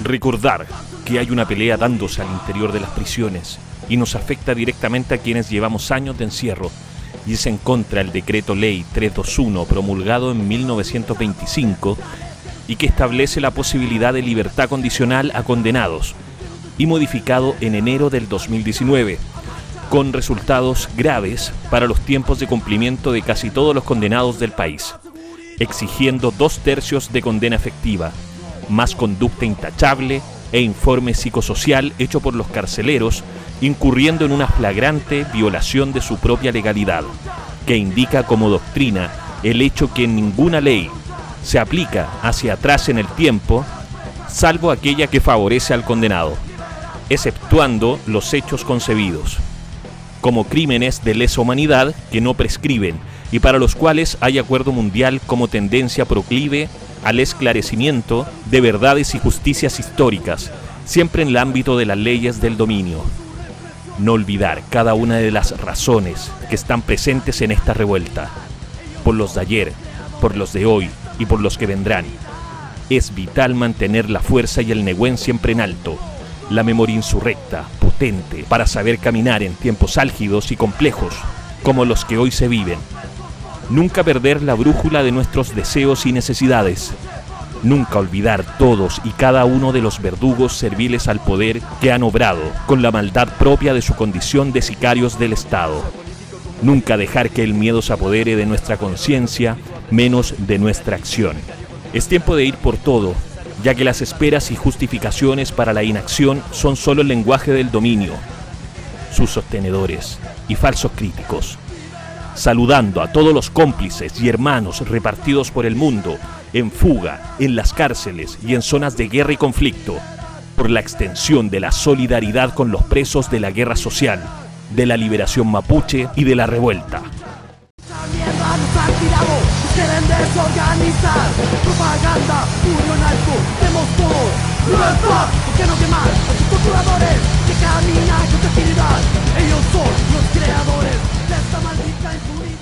Recordar que hay una pelea dándose al interior de las prisiones y nos afecta directamente a quienes llevamos años de encierro, y es en contra del decreto ley 321 promulgado en 1925 y que establece la posibilidad de libertad condicional a condenados, y modificado en enero del 2019, con resultados graves para los tiempos de cumplimiento de casi todos los condenados del país, exigiendo 2/3 de condena efectiva, más conducta intachable e informe psicosocial hecho por los carceleros, incurriendo en una flagrante violación de su propia legalidad, que indica como doctrina el hecho que ninguna ley se aplica hacia atrás en el tiempo, salvo aquella que favorece al condenado, exceptuando los hechos concebidos como crímenes de lesa humanidad que no prescriben y para los cuales hay acuerdo mundial como tendencia proclive al esclarecimiento de verdades y justicias históricas, siempre en el ámbito de las leyes del dominio. No olvidar cada una de las razones que están presentes en esta revuelta, por los de ayer, por los de hoy y por los que vendrán. Es vital mantener la fuerza y el Nehuen siempre en alto, la memoria insurrecta, potente, para saber caminar en tiempos álgidos y complejos, como los que hoy se viven. Nunca perder la brújula de nuestros deseos y necesidades. Nunca olvidar todos y cada uno de los verdugos serviles al poder que han obrado con la maldad propia de su condición de sicarios del Estado. Nunca dejar que el miedo se apodere de nuestra conciencia, menos de nuestra acción. Es tiempo de ir por todo, ya que las esperas y justificaciones para la inacción son solo el lenguaje del dominio, sus sostenedores y falsos críticos. Saludando a todos los cómplices y hermanos repartidos por el mundo, en fuga, en las cárceles y en zonas de guerra y conflicto, por la extensión de la solidaridad con los presos de la guerra social, de la liberación mapuche y de la revuelta. Quieren desorganizar, propaganda, unión alto, demos todo, libertad, ¿por qué no quemar a sus torturadores que caminan con tranquilidad? Ellos son los creadores de esta maldita impunidad.